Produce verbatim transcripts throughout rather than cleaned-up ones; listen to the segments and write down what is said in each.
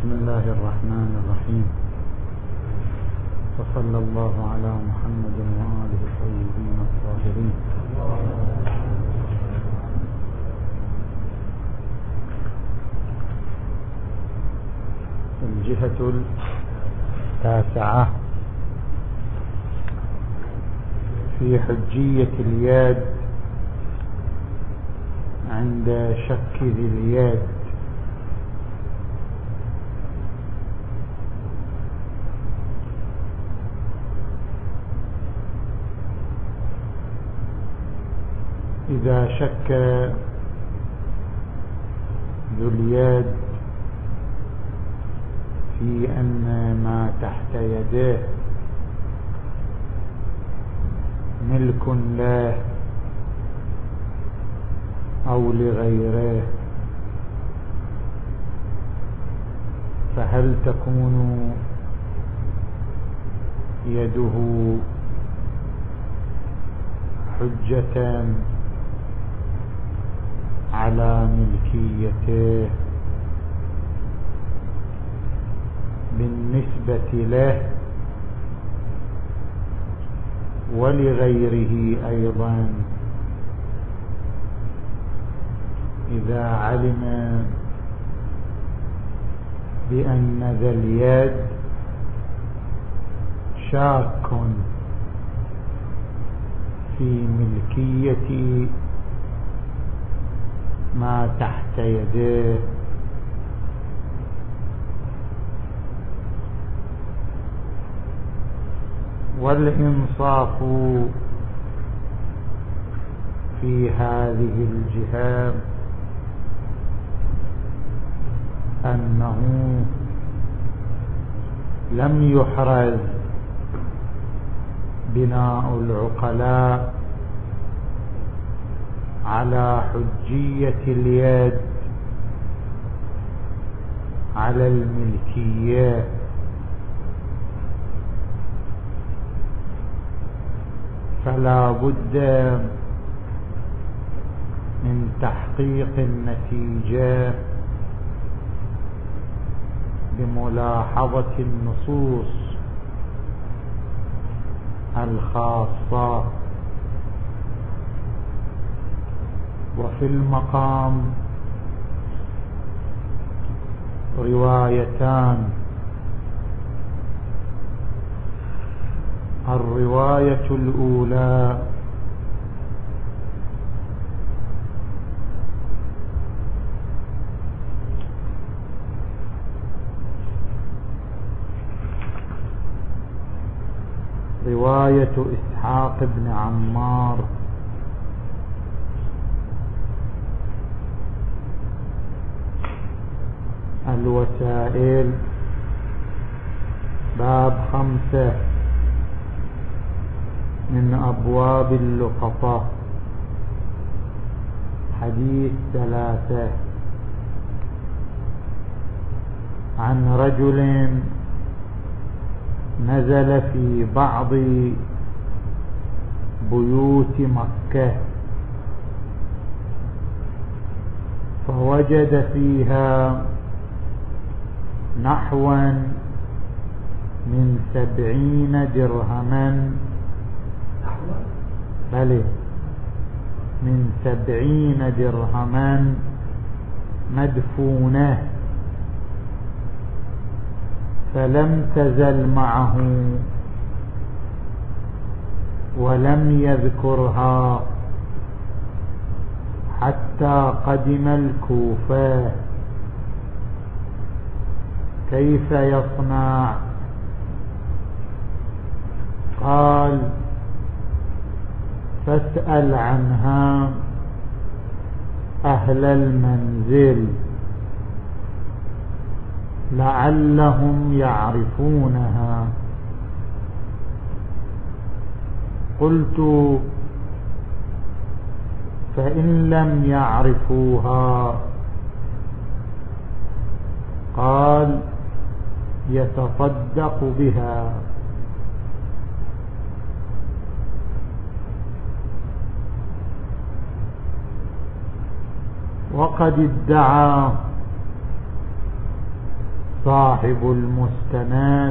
بسم الله الرحمن الرحيم، وصلى الله على محمد وآله الطيبين الطاهرين. الجهة التاسعة في حجية اليد عند شك ذي اليد. إذا شك ذو اليد في أن ما تحت يديه ملك له أو لغيره، فهل تكون يده حجة على ملكيته بالنسبة له ولغيره أيضا إذا علم بأن ذا اليد شاك في ملكية ما تحت يديه، والإنصاف في هذه الجهة أنه لم يحرز بناء العقلاء على حجية اليد على الملكية، فلا بد من تحقيق النتيجة بملاحظة النصوص الخاصة. وفي المقام روايتان: الرواية الأولى رواية إسحاق بن عمار الوسائل باب خمسة من أبواب اللقطة، حديث ثلاثة: عن رجل نزل في بعض بيوت مكة فوجد فيها نحوا من سبعين درهما بل من سبعين درهما مدفونة، فلم تزل معه ولم يذكرها حتى قدم الكوفة. كيف يصنع؟ قال: فاسأل عنها أهل المنزل لعلهم يعرفونها. قلت: فإن لم يعرفوها؟ قال: يتصدق بها. وقد ادعى صاحب المستند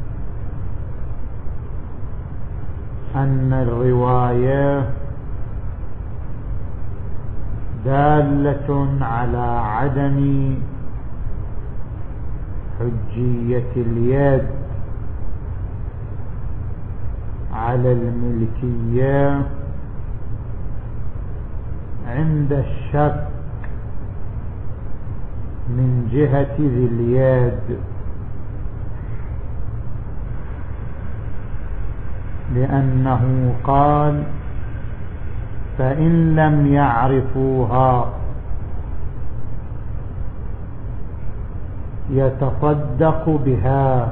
أن الرواية دالة على عدم حجية اليد على الملكية عند الشك من جهة ذي اليد، لأنه قال فإن لم يعرفوها يتصدق بها،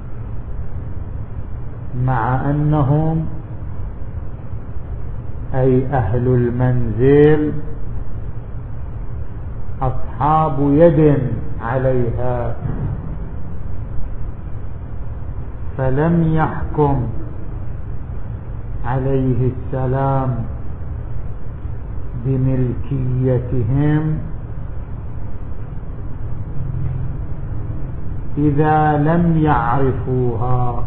مع أنهم أي أهل المنزل أصحاب يد عليها، فلم يحكم عليه السلام بملكيتهم إذا لم يعرفوها،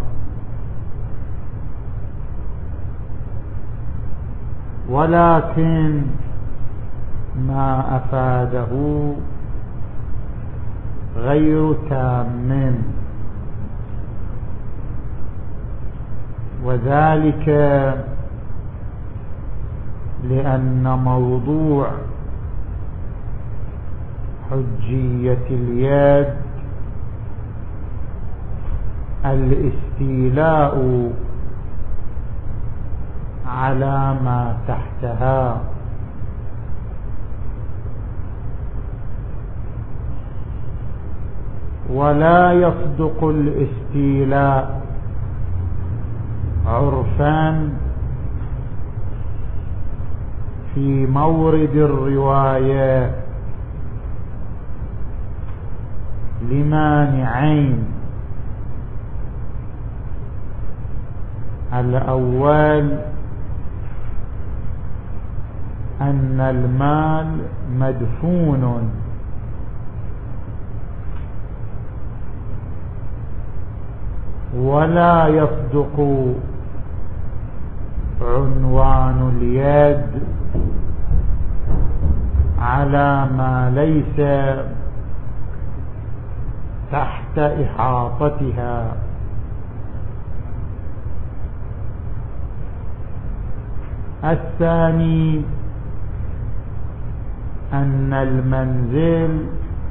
ولكن ما أفاده غير تام، وذلك لأن موضوع حجية اليد الاستيلاء على ما تحتها، ولا يصدق الاستيلاء عرفا في مورد الرواية لمانعين: الأول أن المال مدفون، ولا يصدق عنوان اليد على ما ليس تحت إحاطتها. الثاني أن المنزل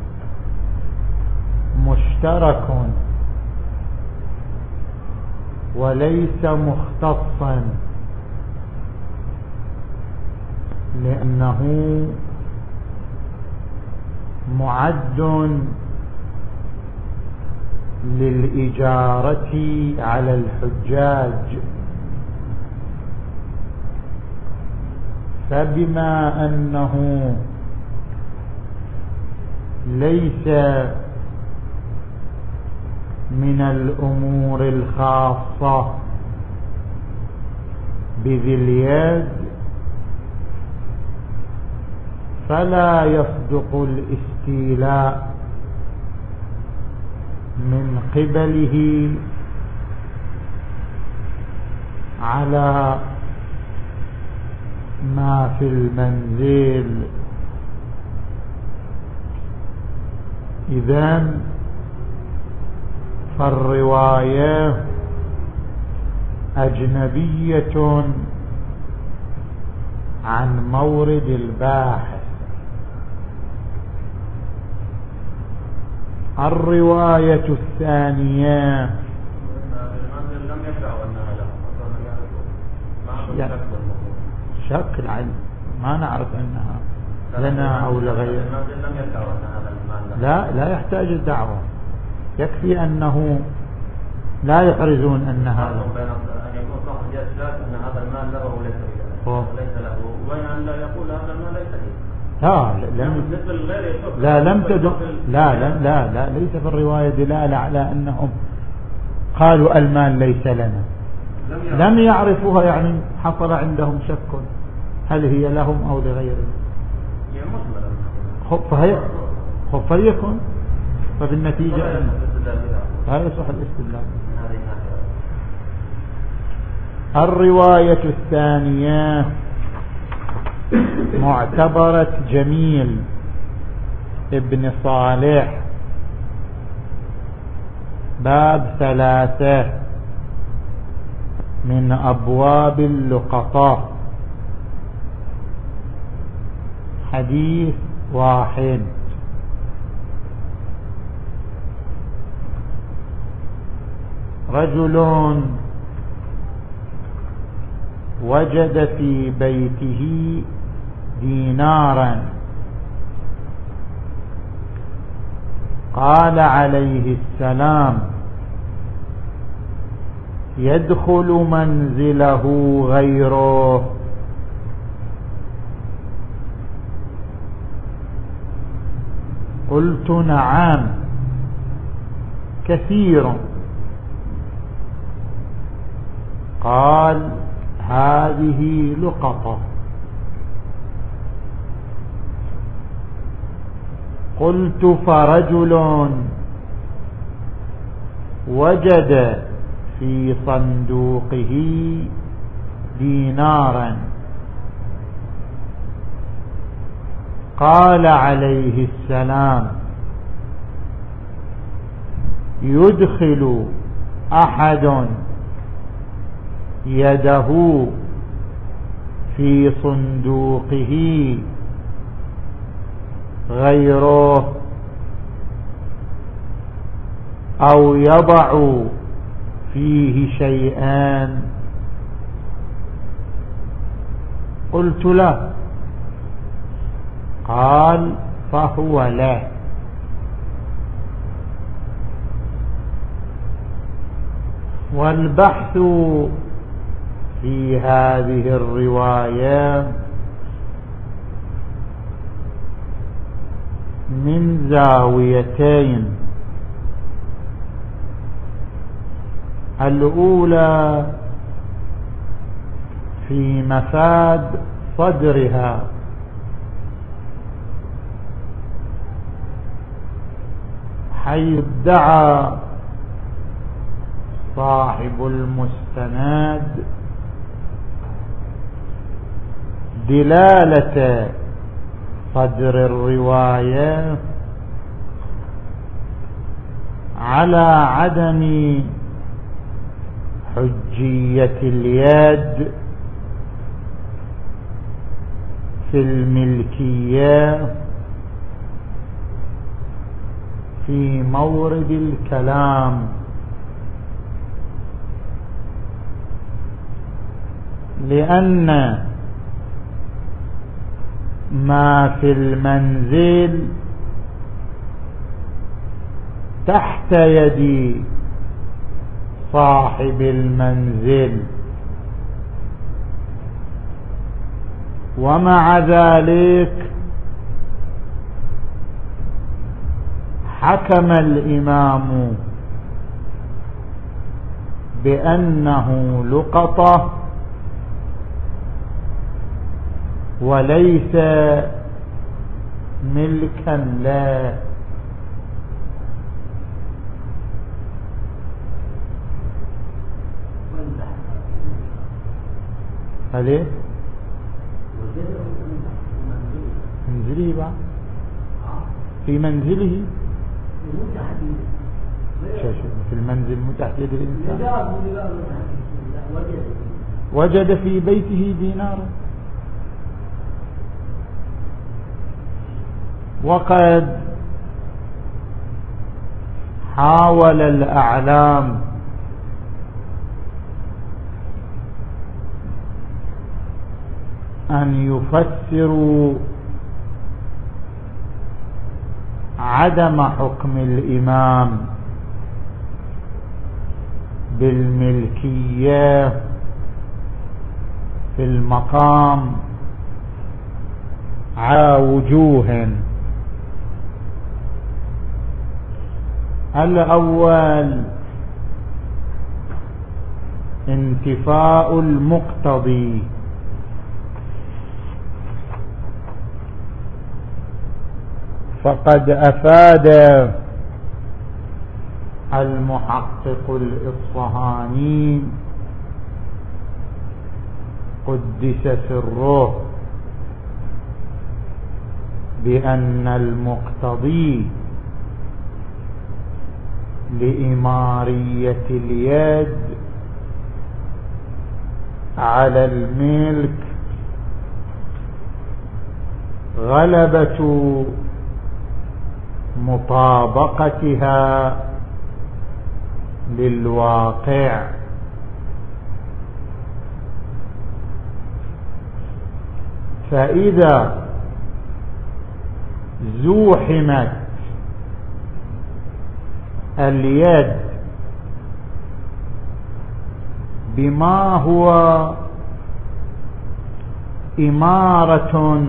مشترك وليس مختصا، لأنه معد للإجارة على الحجاج، فبما أنه ليس من الأمور الخاصة بذي اليد فلا يصدق الاستيلاء من قبله على ما في المنزل. إذن فالرواية أجنبية عن مورد الباحث. الرواية الثانية لم يدعوا أنها له شك العلم، ما نعرف أنها لنا أو لغير. لا لا يحتاج الدعوة، يكفي أنه لا يحرزون أن هذا أن يكون صاحب يشهد أن هذا المال له وليس له، وين أن لا يقول هذا المال ليس له. لا لم لا لم تدل لا لا لا لا ليس في الرواية دلالة على أنهم قالوا المال ليس لنا، لم يعرفوها، يعني حصل عندهم شك هل هي لهم أو لغيرهم. خب فهي خب فليكن فبالنتيجة هذا يصح الاستدلال. الرواية الثانية معتبرة جميل ابن صالح، باب ثلاثة من أبواب اللقطة، حديث واحد. رجل وجد في بيته دينارا، قال عليه السلام: يدخل منزله غيره؟ قلت: نعم، كثير. قال: هذه لقطة. قلت: فرجل وجد في صندوقه دينارا، قال عليه السلام: يدخل أحد يده في صندوقه غيره أو يضع فيه شيئان؟ قلت: لا. قال: فهو له. والبحث في هذه الرواية من زاويتين: الأولى في مفاد صدرها، حيث ادعى صاحب المستند دلالة صدر الرواية على عدم حجية اليد في الملكية في مورد الكلام، لأن ما في المنزل تحت يد صاحب المنزل، ومع ذلك حكم الإمام بأنه لقطة وليس ملكا له. هل منزله بقى في منزله في المنزل متحت يد الإنسان، وجد في بيته دينارا، وقد حاول الأعلام أن يفسروا عدم حكم الإمام بالملكية في المقام على وجوه: الأول انتفاء المقتضي، فقد أفاد المحقق الإصفهاني قدس سره بأن المقتضي لإمارية اليد على الملك غلبة مطابقتها للواقع، فإذا زوحمت اليد بما هو إمارة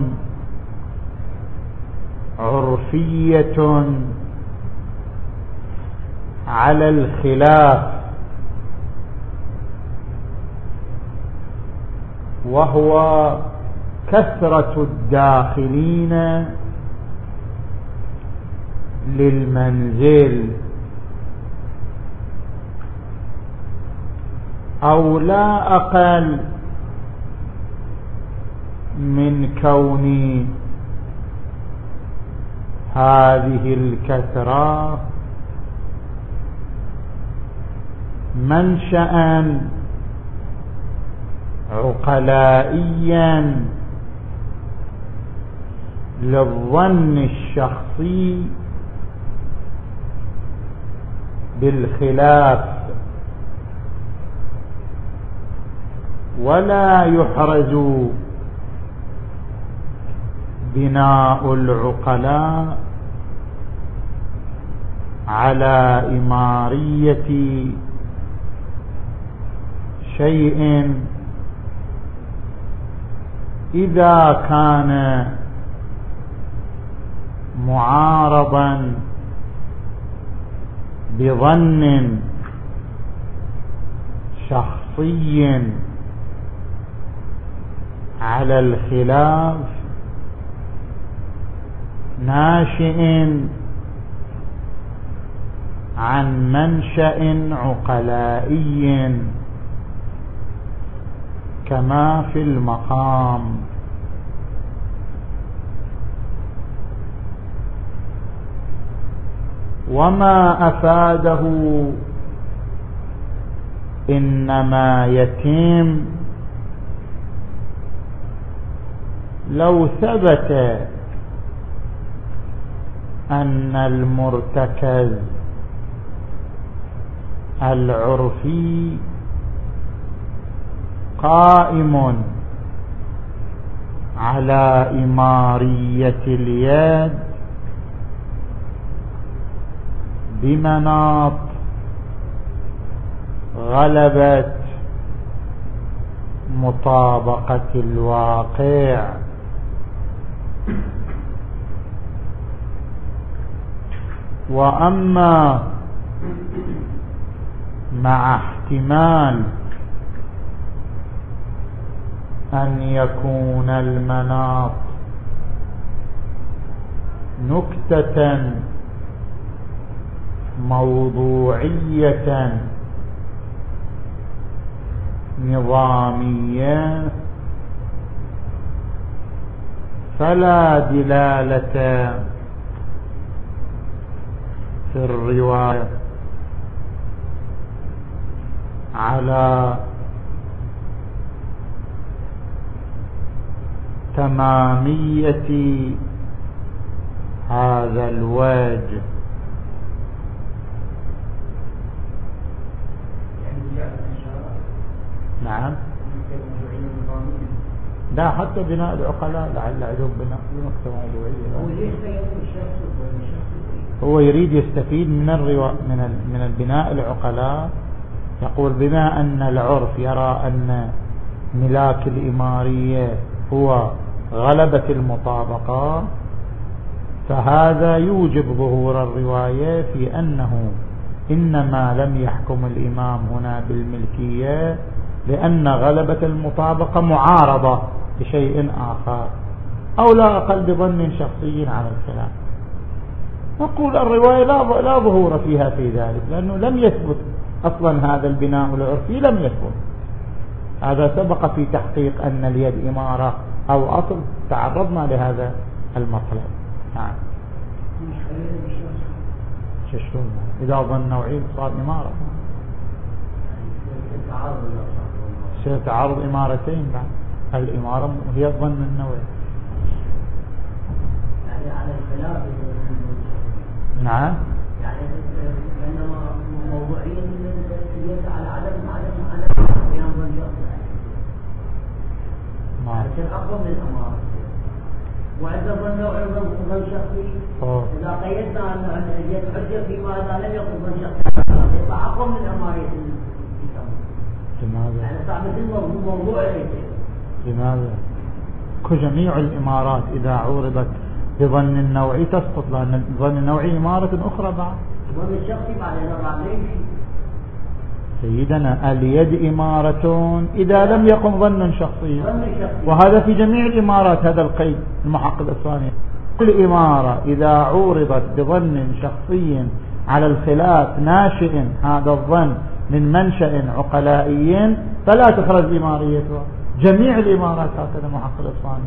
عرفية على الخلاف، وهو كثرة الداخلين للمنزل، أو لا أقل من كون هذه الكثرة منشأ عقلائيا للظن الشخصي بالخلاف، ولا يحرز بناء العقلاء على إمارية شيء إذا كان معارضا بظن شخصي على الخلاف ناشئ عن منشأ عقلائي كما في المقام. وما أفاده إنما يتم لو ثبت أن المرتكز العرفي قائم على إمارية اليد بمناط غلبة مطابقة الواقع، وأما مع احتمال أن يكون المناط نكتة موضوعية نظامية فلا دلالة في الرواية على تمامية هذا الوجه. نعم، لا حتى بناء العقلاء لعل عندهم بناء نقطة موضوعية. هو يريد يستفيد من الروا من من البناء العقلاء، يقول بما أن العرف يرى أن ملاك الإمارية هو غلبة المطابقة، فهذا يوجب ظهور الرواية في أنه إنما لم يحكم الإمام هنا بالملكية لأن غلبة المطابقة معارضة لشيء آخر، أو لا أقل بظن شخصي على الخلاف. نقول الرواية لا لا ظهور فيها في ذلك، لأنه لم يثبت أصلا هذا البناء العرفي، لم يثبت. هذا سبق في تحقيق أن اليد إمارة أو أصل، تعرضنا لهذا المطلب. نعم. شلون إذا ظن نوعي صار إمارة، سيتعارض إمارتين بعد. الإمارة هي الظن النوعي. يعني على الخلاف. نعم. يعني بينما موضوعية اليد على عدم عدم عدم قيام ظن شخصي. نعم. لكن أقوى من الأمارة. وإذا ظن نوعي ظن شخصي، إذا قيدنا أن اليد حجة فيما إذا لم يكن ظن شخصي، يبقى أقوى من أمارية. لماذا؟ يعني صعب الموضوع ليس. لماذا؟ كجميع الإمارات إذا عورضت بظن النوعي تسقط، لأن ظن النوعي إمارة أخرى بعد. ظن الشخصي بعد بعد يمشي. سيدنا اليد إمارة إذا لم يكن ظن شخصي، وهذا في جميع الإمارات. هذا القيد المحقق الثاني. كل إمارة إذا عورضت بظن شخصي على الخلاف ناشئ هذا الظن من منشأ عقلائي فلا تخرج إماريتها. جميع الإمارات هكذا محقق الثاني.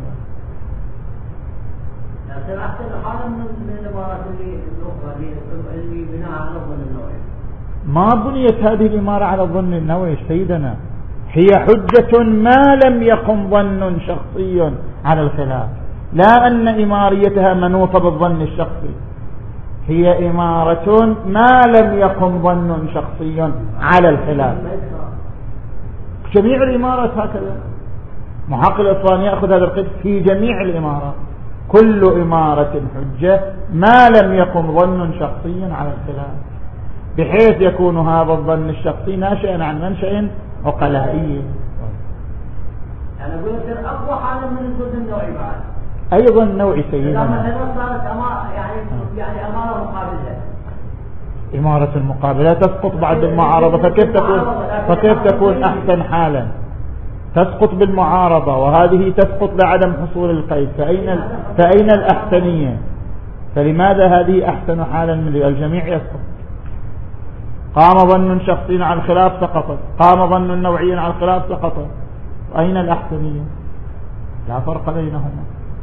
لكن أحسن حالا من الإمارات اللي الأخرى اللي بناء على الظن النوعي. ما بنيت هذه الإمارة على الظن النوعي سيدنا، هي حجة ما لم يقم ظن شخصي على الخلاف، لا أن إماريتها منوطة بالظن الشخصي. هي إمارة ما لم يقم ظن شخصي على الخلاف. جميع الإمارات هكذا. محقق الإصفهاني يأخذ هذا القيد في جميع الإمارات. كل إمارة حجة ما لم يقم ظن شخصي على الخلاف، بحيث يكون هذا الظن الشخصي ناشئا عن منشأ عقلائي. يعني أقول لك أقوى حالا من الظن النوعي بعد. أيضا نوعي سيدنا. مثلا صارت أمارة يعني يعني أمارة مقابلة. إمارة المقابلة تسقط بعد المعارضة، فكيف تكون فكيف تكون أحسن حالا؟ تسقط بالمعارضة، وهذه تسقط لعدم حصول القيد. فأين فأين الأحسنية؟ فلماذا هذه أحسن حالا من الجميع يسقط؟ قام ظن شخصي على الخلاف سقطت، قام ظن نوعي على الخلاف سقطت. أين الأحسنية؟ لا فرق بينهما.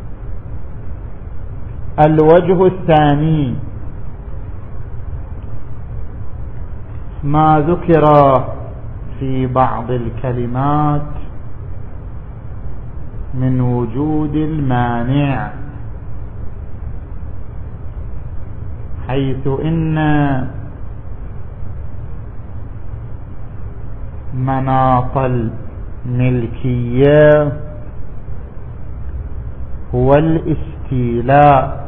الوجه الثاني ما ذكر في بعض الكلمات من وجود المانع، حيث إن مناط الملكية هو الاستيلاء،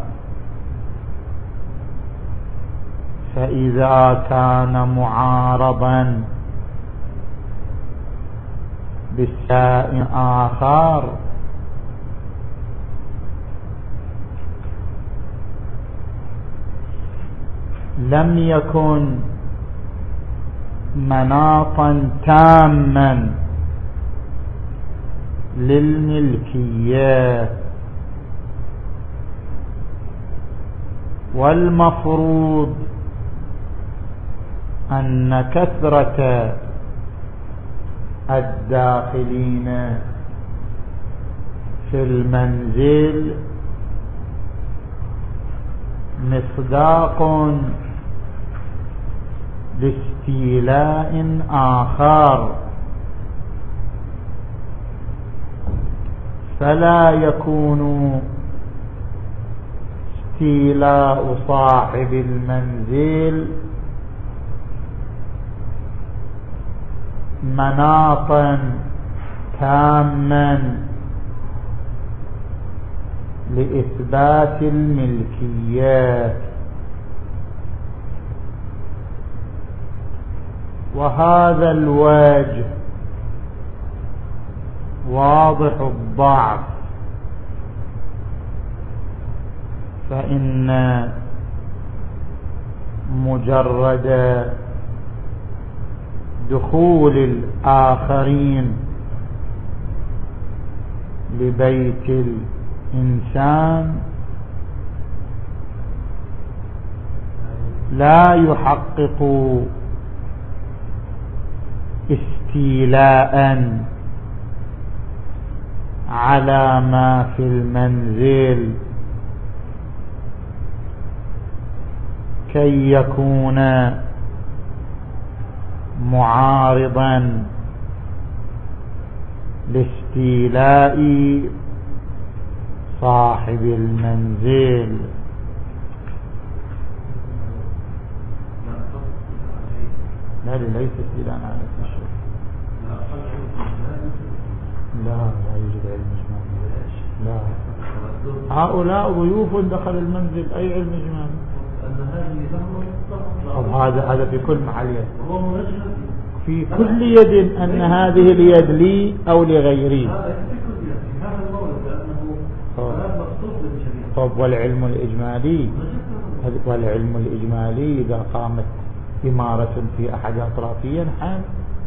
فإذا كان معارضا بشيء آخر لم يكن مناطا تاما للملكية، والمفروض أن كثرة الداخلين في المنزل مصداق لاستيلاء آخر، فلا يكون استيلاء صاحب المنزل مناطا تاما لإثبات الملكية. وهذا الوجه واضح الضعف، فإن مجرد دخول الآخرين لبيت الإنسان لا يحقق استيلاء على ما في المنزل كي يكون معارضا لاستيلاء صاحب المنزل. لا ليس استيلاء على الشيء. لا لا يوجد علم إجمالي. لا هؤلاء ضيوف دخل المنزل، أي علم إجمالي؟ هذا هذا في كل محل يد، في كل يد أن هذه اليد لي أو لغيري. طب والعلم الإجمالي، والعلم الإجمالي إذا قامت إمارة في أحد أطرافه ينحل،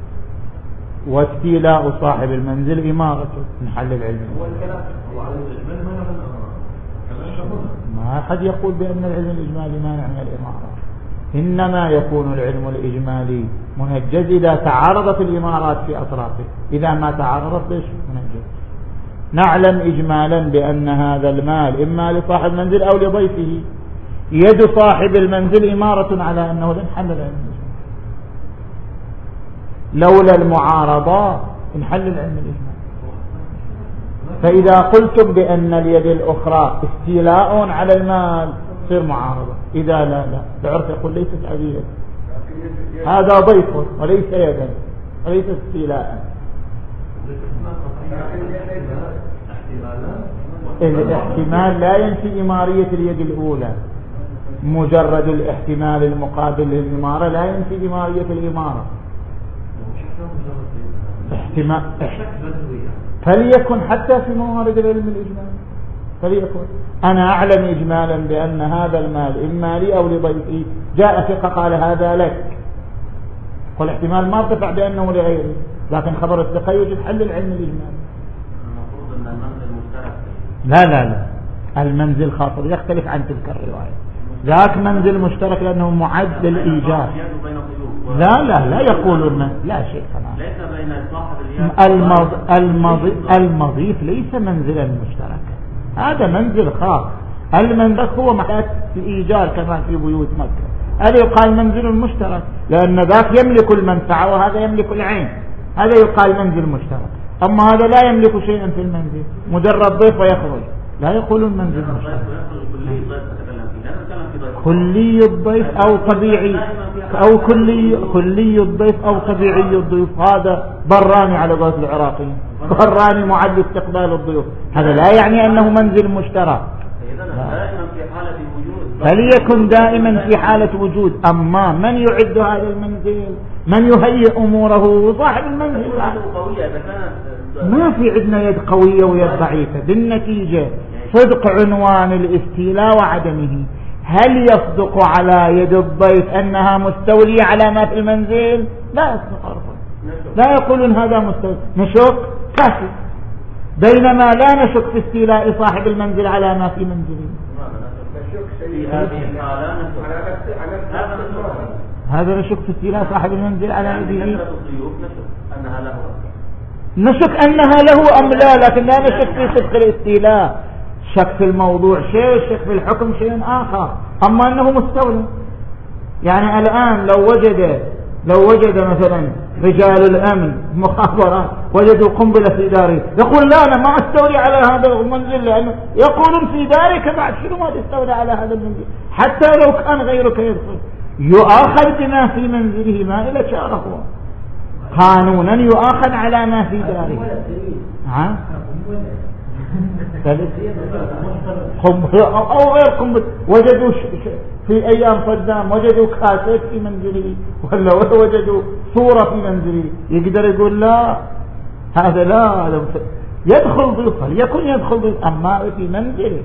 واستيلاء صاحب المنزل إمارة نحل العلم. ما أحد يقول بأن العلم الإجمالي مانع من الإمارة، إنما يكون العلم الإجمالي منجز إذا تعارضت الإمارات في أطرافه، إذا ما تعارضت ليش منجز؟ نعلم إجمالا بأن هذا المال إما لصاحب المنزل أو لضيفه، يد صاحب المنزل إمارة على أنه لن حل العلم الإجمالي، لولا المعارضة انحل العلم الإجمالي. فإذا قلتم بأن اليد الأخرى استيلاء على المال تصير معارضة، إذا لا لا بعرف يقول ليست عبيدة، هذا ضيف وليس يدا وليس استيلاء. الاحتمال لا ينفي إمارية اليد الأولى، مجرد الاحتمال المقابل للإمارة لا ينفي إمارية الإمارة. احتمال فليكن حتى في موارد العلم الإجمالي، فليكن أنا أعلم إجمالا بأن هذا المال إما لي أو لضيفي، جاء ثقة قال هذا لك، والاحتمال ما ارتفع بأنه لغيره، لكن خبر الثقة يوجد حل العلم الإجمالي. المفروض أن المنزل مشترك. لا لا لا المنزل خاطر يختلف عن تلك الرواية، ذاك منزل مشترك لأنه معد للإيجار. لا لا لا يقولون لا شيء خلاص. ليس بين صاحب المض... المض... المضيف ليس منزلا مشتركا، هذا منزل خاص. المنزل هو محل الإيجار كما في بيوت مكة، هذا يقال منزل مشترك لأن ذاك يملك المنفعة وهذا يملك العين، هذا يقال منزل مشترك. أما هذا لا يملك شيئا في المنزل، مجرد ضيف ويخرج، لا يقولون منزل مشترك. كلي الضيف أو طبيعي أو كلي كلي الضيف أو طبيعي الضيف، هذا براني على ضيف العراقيين، براني معد استقبال الضيوف، هذا لا يعني أنه منزل مشترك. فليكن دائما في حالة وجود. أما من يعد هذا المنزل، من يهيئ أموره، صاحب المنزل. ما في عندنا يد قوية ويد ضعيفة، بالنتيجة صدق عنوان الاستيلاء وعدمه. هل يصدق على يد الضيف أنها مستولية على ما في المنزل؟ لا يصدق، لا يقولون هذا مستولي، نشك كافي، بينما لا نشك في استيلاء صاحب المنزل على ما في منزله. هذا نشك في استيلاء صاحب المنزل على يده، نشك أنها له أم لا، لكن لا نشك في صدق الاستيلاء. شك في الموضوع شيء، شك في الحكم شيء آخر، أما أنه مستولي. يعني الآن لو وجد لو وجد مثلا رجال الأمن مخابرات وجدوا قنبلة في داري، يقول لا أنا ما أستولي على هذا المنزل، لأنه يقولون في دارك بعد شنو ما تستولي على هذا المنزل، حتى لو كان غيرك يدخل يؤاخذ بما في منزله ما إلى شاره، قانونا يؤاخذ على ما في داره. ها قنبلة أو غير قنبلة، وجدوا في أيام صدام وجدوا كاسات في منزله، ولا وجدوا صورة في منزله، يقدر يقول لا هذا لا يدخل ضيوف، يكون يدخل ضيوف، أما في منزله.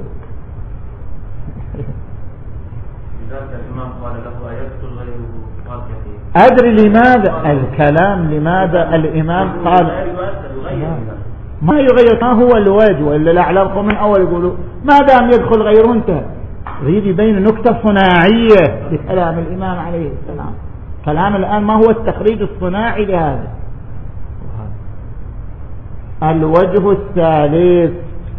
أدري لماذا الكلام، لماذا الإمام قال ما يغير، ما هو الوجه، وإلا الأعلام من أول يقولوا ما دام يدخل غيره انتهى، يريد يبين نكتة صناعية في كلام الإمام عليه السلام. كلام الآن ما هو التخريج الصناعي لهذا. الوجه الثالث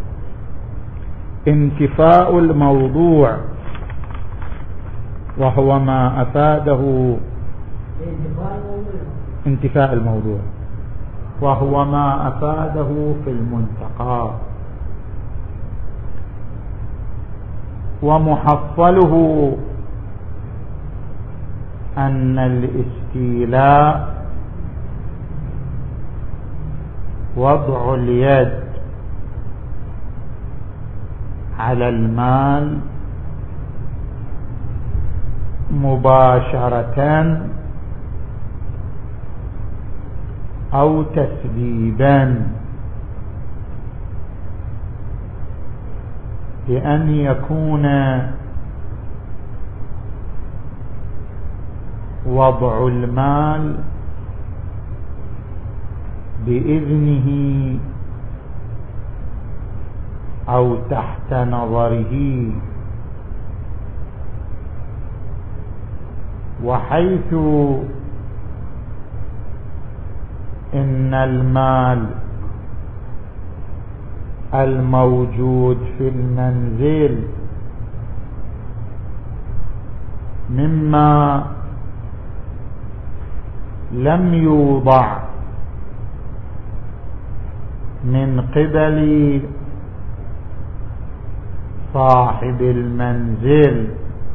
انتفاء الموضوع، وهو ما أفاده انتفاء الموضوع وهو ما أفاده في المنتقى، ومحصله أن الاستيلاء وضع اليد على المال مباشرة أو تسبيبا، بأن يكون وضع المال بإذنه أو تحت نظره، وحيث إن المال الموجود في المنزل مما لم يوضع من قبل صاحب المنزل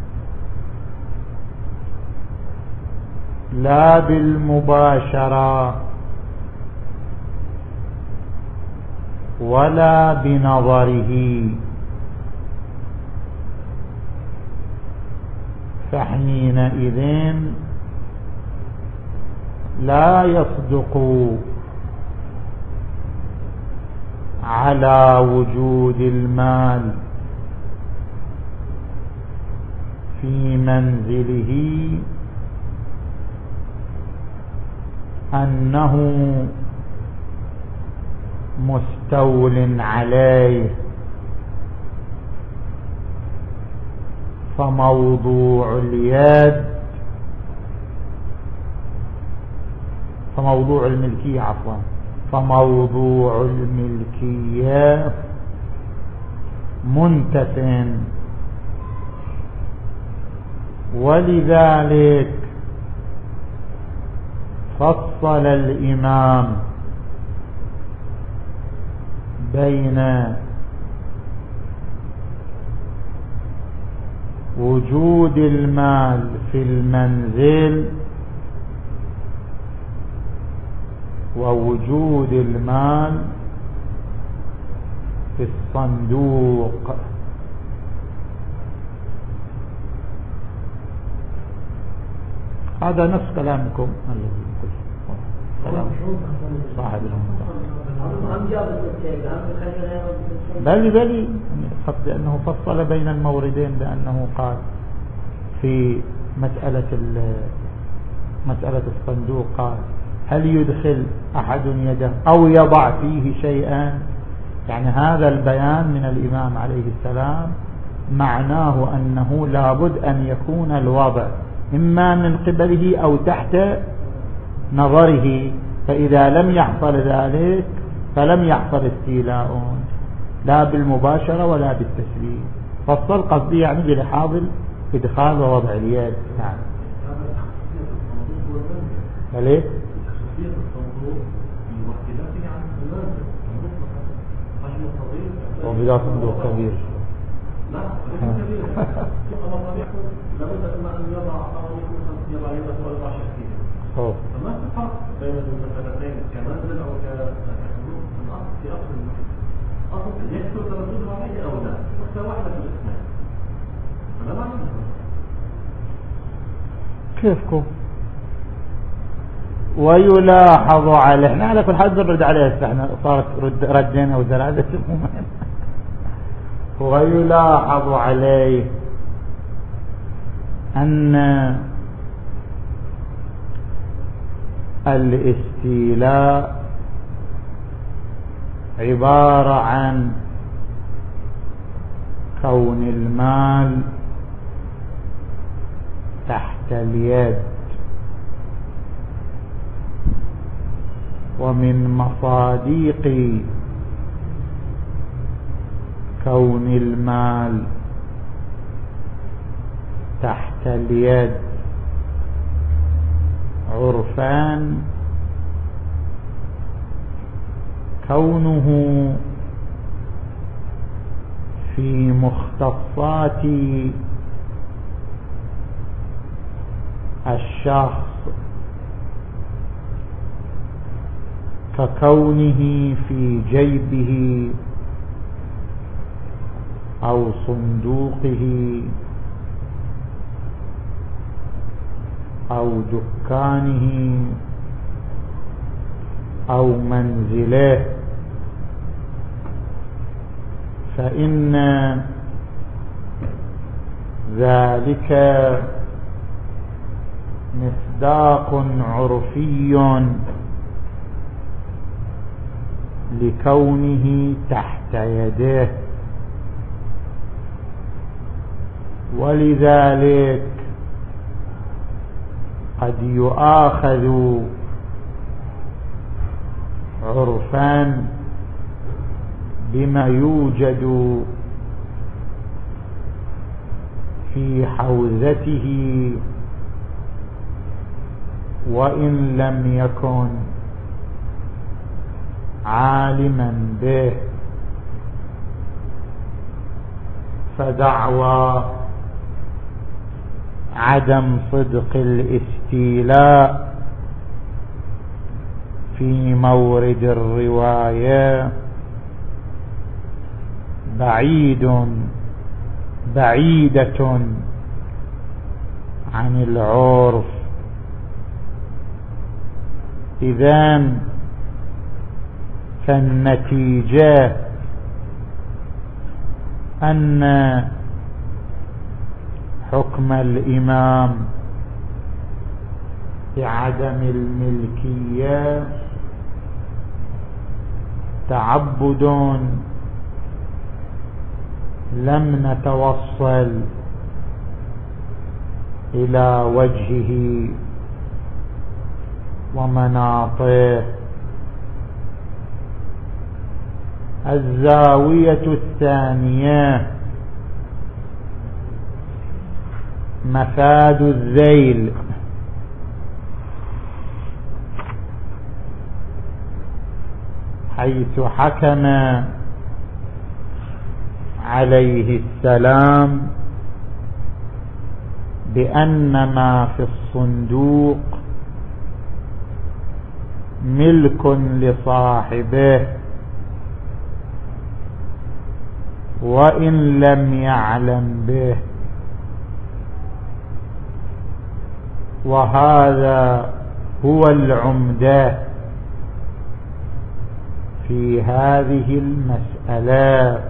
لا بالمباشرة ولا بنظره، فحينئذ لا يصدق على وجود المال في منزله أنه مستول عليه، فموضوع اليد فموضوع الملكية عفوا فموضوع الملكية منتف، ولذلك فصل الإمام بين وجود المال في المنزل ووجود المال في الصندوق. هذا نفس كلامكم الذي كلام صاحب المنتقى. بل بل قصد أنه فصل بين الموردين، بأنه قال في مسألة مسألة الصندوق قال هل يدخل أحد يده أو يضع فيه شيئا، يعني هذا البيان من الإمام عليه السلام معناه أنه لابد أن يكون الوضع إما من قبله أو تحت نظره، فإذا لم يحصل ذلك فلم يحصل استيلاء لا بالمباشرة ولا بالتسليم. فصل قصدي يعني بلحاظ الإدخال ووضع اليد. نعم. ليه؟ وبلا صندوق كبير. لا كبير. لابد أن يضع يضع يده ويضع شكله. فما في فرق بين المسألتين كمنزل أو كصندوق في الأصل في أصل المحيط. أصل يكثر تردد عليه أو لا، وحدة واحدة في الاثنين. فلا معنى كيفكم؟ ويلاحظ عليه، احنا على كل حال نرد عليه، احنا صارت رد ردين او ثلاثة. ويلاحظ عليه أن الاستيلاء عبارة عن كون المال تحت اليد. ومن مصادق كون المال تحت اليد عرفان كونه في مختصات الشخص ككونه في جيبه أو صندوقه أو دكانه أو منزله، فإن ذلك مصداق عرفي لكونه تحت يده. ولذلك قد يؤاخذ عرفان بما يوجد في حوزته وإن لم يكن عالما به، فدعوى عدم صدق الاستيلاء في مورد الرواية بعيد بعيدة عن العرف. إذن فالنتيجة أن حكم الإمام بعدم الملكية تعبد لم نتوصل إلى وجهه ومناطه. الزاوية الثانية مفاد الذيل، حيث حكم عليه السلام بأن ما في الصندوق ملك لصاحبه وإن لم يعلم به، وهذا هو العمدة في هذه المسألة.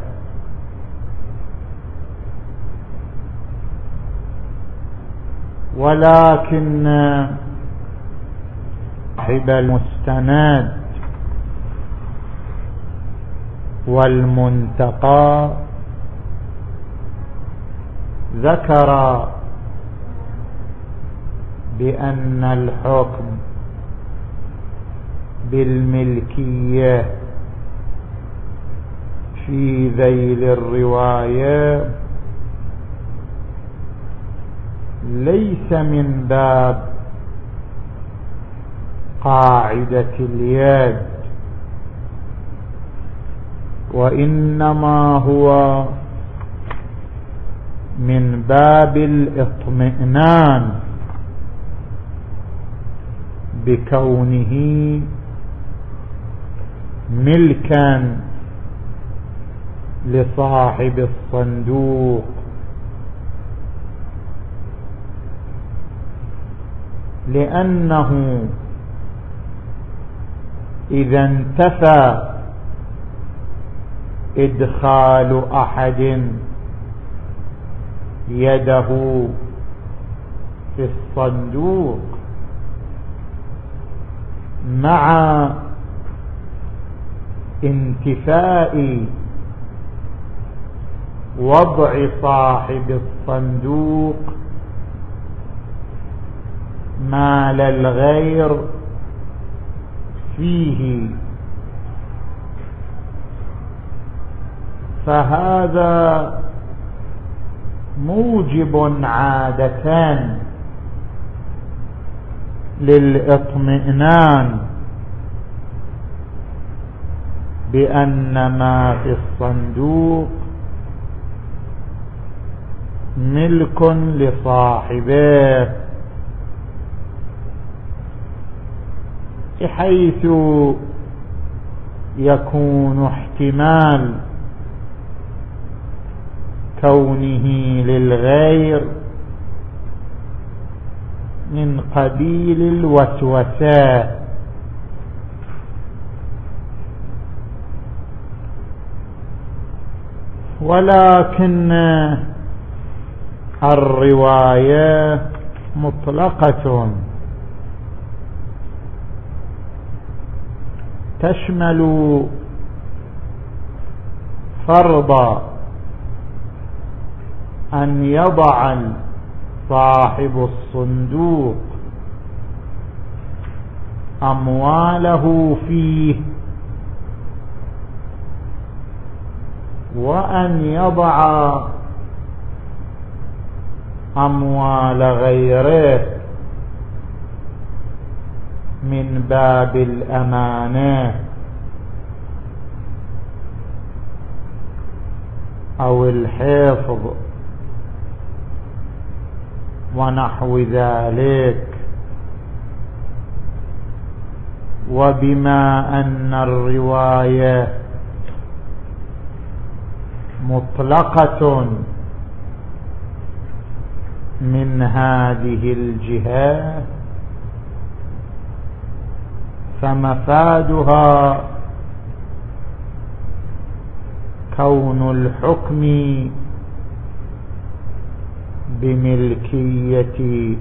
ولكن صاحب المستند والمنتقى ذكر بأن الحكم بالملكية في ذيل الرواية ليس من باب قاعدة اليد، وإنما هو من باب الاطمئنان بكونه ملكا لصاحب الصندوق، لأنه إذا انتفى إدخال أحد يده في الصندوق مع انتفاء وضع صاحب الصندوق مال الغير فيه، فهذا موجب عادة للإطمئنان بأن ما في الصندوق ملك لصاحبه، بحيث يكون احتمال كونه للغير من قبيل الوسوسة، ولكن الرواية مطلقة تشمل فرض أن يضع صاحب الصندوق أمواله فيه، وأن يضع أموال غيره من باب الأمانة أو الحفظ ونحو ذلك. وبما أن الرواية مطلقة من هذه الجهة، فمفادها كون الحكم بملكية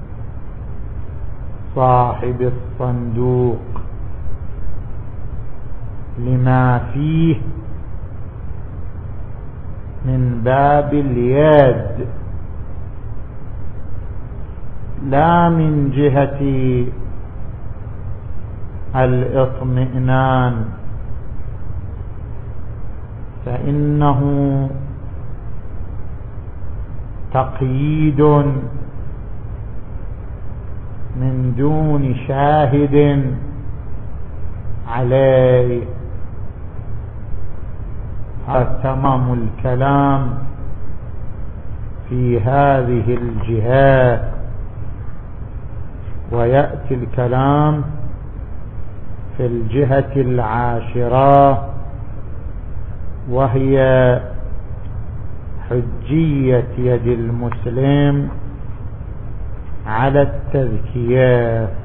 صاحب الصندوق لما فيه من باب اليد، لا من جهة الاطمئنان، فإنه تقييد من دون شاهد عليه. هذا تمام الكلام في هذه الجهات، ويأتي الكلام في الجهة العاشرة، وهي حجية يد المسلم على التذكية.